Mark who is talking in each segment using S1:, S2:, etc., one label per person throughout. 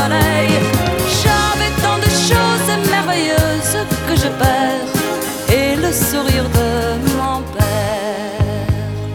S1: soleil. J'avais tant de choses merveilleuses que je perds, et le sourire de mon père.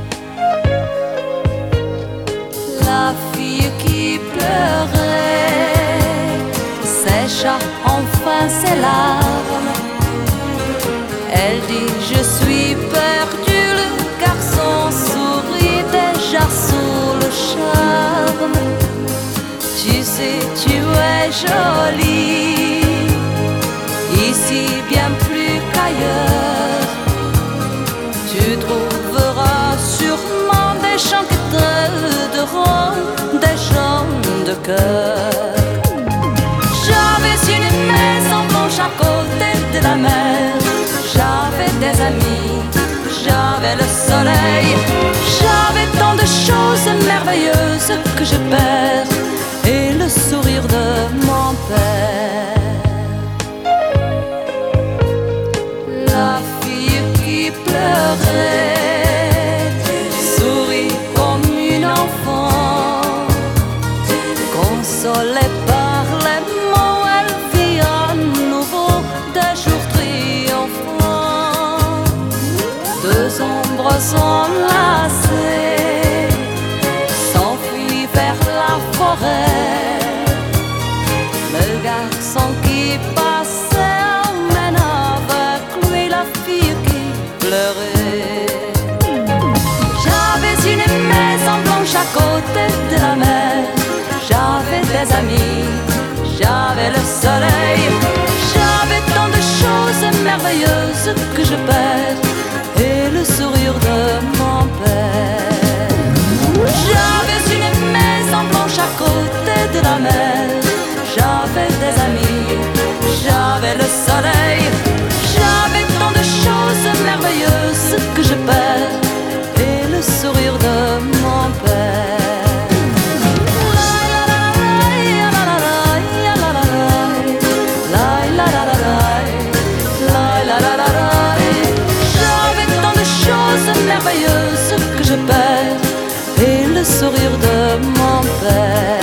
S1: La fille qui pleurait sécha enfin ses larmes. Elle dit: je suis perdue. Le garçon sourit déjà sous le charme. Tu sais, tu es jolie ici bien plus qu'ailleurs. Tu trouveras sûrement des gens qui t'aideront, des gens de cœur. J'avais une maison blanche à côté de la mer. J'avais des amis, j'avais le soleil. J'avais tant de choses merveilleuses que je perds, et le sourire de mon père. La fille qui pleurait sourit comme une enfant, consolée par les mots. Elle vit à nouveau des jours triomphants. Deux ombres enlacées s'enfuient vers la forêt. Le garçon qui passait emmène avec lui la fille qui pleurait. J'avais une maison blanche à côté de la mer. J'avais des amis, j'avais le soleil. J'avais tant de choses merveilleuses que je perds, et le sourire de mon père. J'avais une maison blanche à côté de la mer. J'avais des amis, j'avais le soleil. J'avais tant de choses merveilleuses que je perds, et le sourire de mon père. J'avais tant de choses merveilleuses que je perds, et le sourire de mon père.